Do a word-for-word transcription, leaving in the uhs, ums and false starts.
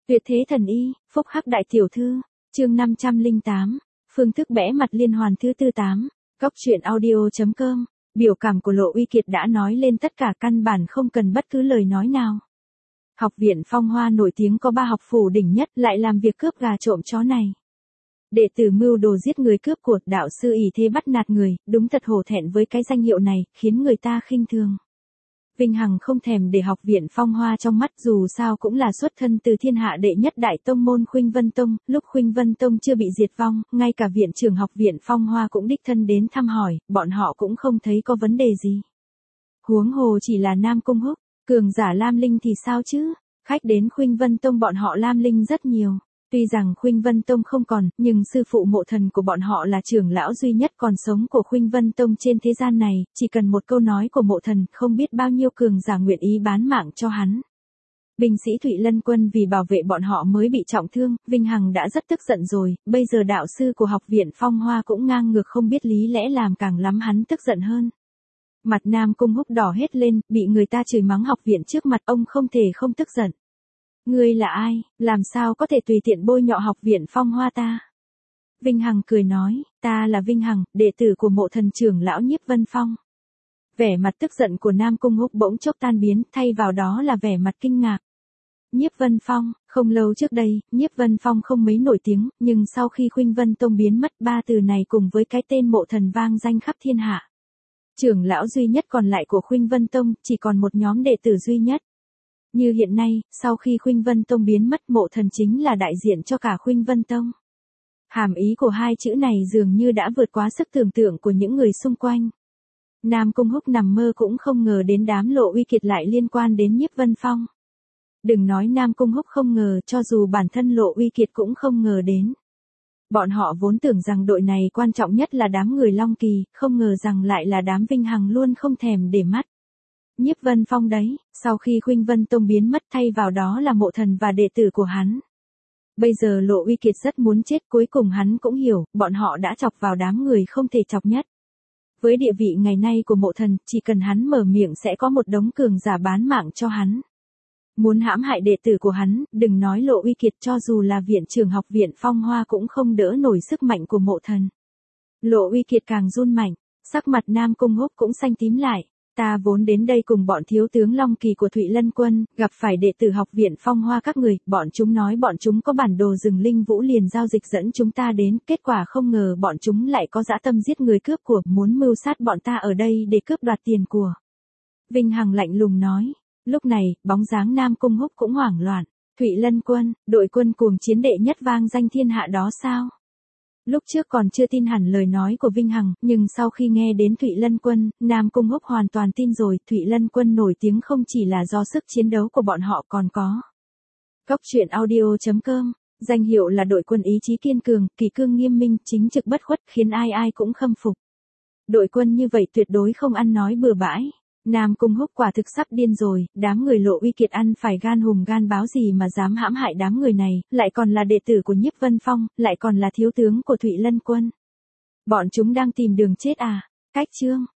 Tuyệt thế thần y, phúc hắc đại tiểu thư, chương năm trăm lẻ tám, phương thức bẽ mặt liên hoàn thứ tư tám, góc truyện audio.com, biểu cảm của Lộ Uy Kiệt đã nói lên tất cả, căn bản không cần bất cứ lời nói nào. Học viện Phong Hoa nổi tiếng có ba học phủ đỉnh nhất, lại làm việc cướp gà trộm chó này. Đệ tử mưu đồ giết người cướp của, đạo sư ỷ thế bắt nạt người, đúng thật hổ thẹn với cái danh hiệu này, khiến người ta khinh thường. Vinh Hằng không thèm để học viện Phong Hoa trong mắt, dù sao cũng là xuất thân từ thiên hạ đệ nhất đại tông môn Khuynh Vân Tông, lúc Khuynh Vân Tông chưa bị diệt vong, ngay cả viện trưởng học viện Phong Hoa cũng đích thân đến thăm hỏi, bọn họ cũng không thấy có vấn đề gì. Huống hồ chỉ là Nam Cung Húc, cường giả Lam Linh thì sao chứ, khách đến Khuynh Vân Tông bọn họ Lam Linh rất nhiều. Tuy rằng Khuynh Vân Tông không còn, nhưng sư phụ mộ thần của bọn họ là trưởng lão duy nhất còn sống của Khuynh Vân Tông trên thế gian này, chỉ cần một câu nói của mộ thần, không biết bao nhiêu cường giả nguyện ý bán mạng cho hắn. Binh sĩ Thụy Lân Quân vì bảo vệ bọn họ mới bị trọng thương, Vinh Hằng đã rất tức giận rồi, bây giờ đạo sư của học viện Phong Hoa cũng ngang ngược không biết lý lẽ làm càng lắm hắn tức giận hơn. Mặt Nam Cung Húc đỏ hết lên, bị người ta chửi mắng học viện trước mặt ông không thể không tức giận. Ngươi là ai, làm sao có thể tùy tiện bôi nhọ học viện Phong Hoa ta? Vinh Hằng cười nói, ta là Vinh Hằng, đệ tử của mộ thần trưởng lão Nhiếp Vân Phong. Vẻ mặt tức giận của Nam Cung Húc bỗng chốc tan biến, thay vào đó là vẻ mặt kinh ngạc. Nhiếp Vân Phong, không lâu trước đây, Nhiếp Vân Phong không mấy nổi tiếng, nhưng sau khi Khuynh Vân Tông biến mất, ba từ này cùng với cái tên mộ thần vang danh khắp thiên hạ. Trưởng lão duy nhất còn lại của Khuynh Vân Tông, chỉ còn một nhóm đệ tử duy nhất. Như hiện nay, sau khi Khuynh Vân Tông biến mất, mộ thần chính là đại diện cho cả Khuynh Vân Tông. Hàm ý của hai chữ này dường như đã vượt quá sức tưởng tượng của những người xung quanh. Nam Cung Húc nằm mơ cũng không ngờ đến đám Lộ Uy Kiệt lại liên quan đến Nhiếp Vân Phong. Đừng nói Nam Cung Húc không ngờ, cho dù bản thân Lộ Uy Kiệt cũng không ngờ đến. Bọn họ vốn tưởng rằng đội này quan trọng nhất là đám người Long Kỳ, không ngờ rằng lại là đám Vinh Hằng luôn không thèm để mắt. Nhiếp Vân Phong đấy, sau khi Khuynh Vân Tông biến mất thay vào đó là mộ thần và đệ tử của hắn. Bây giờ Lộ Uy Kiệt rất muốn chết, cuối cùng hắn cũng hiểu, bọn họ đã chọc vào đám người không thể chọc nhất. Với địa vị ngày nay của mộ thần, chỉ cần hắn mở miệng sẽ có một đống cường giả bán mạng cho hắn. Muốn hãm hại đệ tử của hắn, đừng nói Lộ Uy Kiệt, cho dù là viện trưởng học viện Phong Hoa cũng không đỡ nổi sức mạnh của mộ thần. Lộ Uy Kiệt càng run mạnh, sắc mặt Nam Cung Húc cũng xanh tím lại. Ta vốn đến đây cùng bọn thiếu tướng Long Kỳ của Thụy Lân Quân, gặp phải đệ tử học viện Phong Hoa các người, bọn chúng nói bọn chúng có bản đồ rừng Linh Vũ liền giao dịch dẫn chúng ta đến, kết quả không ngờ bọn chúng lại có dã tâm giết người cướp của, muốn mưu sát bọn ta ở đây để cướp đoạt tiền của. Vinh Hằng lạnh lùng nói, lúc này, bóng dáng Nam Cung Húc cũng hoảng loạn, Thụy Lân Quân, đội quân cuồng chiến đệ nhất vang danh thiên hạ đó sao? Lúc trước còn chưa tin hẳn lời nói của Vinh Hằng, nhưng sau khi nghe đến Thụy Lân Quân, Nam Cung Húc hoàn toàn tin rồi, Thụy Lân Quân nổi tiếng không chỉ là do sức chiến đấu của bọn họ còn có. Góc truyện audio.com, danh hiệu là đội quân ý chí kiên cường, kỳ cương nghiêm minh, chính trực bất khuất, khiến ai ai cũng khâm phục. Đội quân như vậy tuyệt đối không ăn nói bừa bãi. Nam Cung Húc quả thực sắp điên rồi, đám người Lộ Uy Kiệt ăn phải gan hùm gan báo gì mà dám hãm hại đám người này, lại còn là đệ tử của Nhiếp Vân Phong, lại còn là thiếu tướng của Thụy Lân Quân. Bọn chúng đang tìm đường chết à? Cách chương